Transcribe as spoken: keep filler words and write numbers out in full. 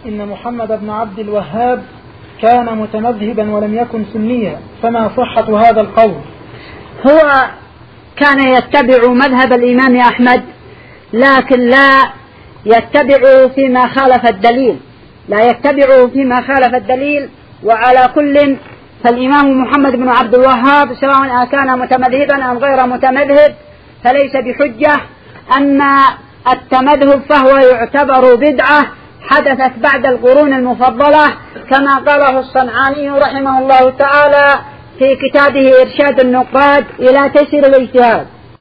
إن محمد بن عبد الوهاب كان متمذهبا ولم يكن سنيا، فما صحة هذا القول؟ هو كان يتبع مذهب الإمام أحمد، لكن لا يتبع فيما خالف الدليل، لا يتبع فيما خالف الدليل. وعلى كل فالإمام محمد بن عبد الوهاب سواء كان متمذهبا أم غير متمذهب فليس بحجة. أما التمذهب فهو يعتبر بدعة حدثت بعد القرون المفضلة، كما قاله الصنعاني رحمه الله تعالى في كتابه إرشاد النقاد إلى تيسير الاجتهاد.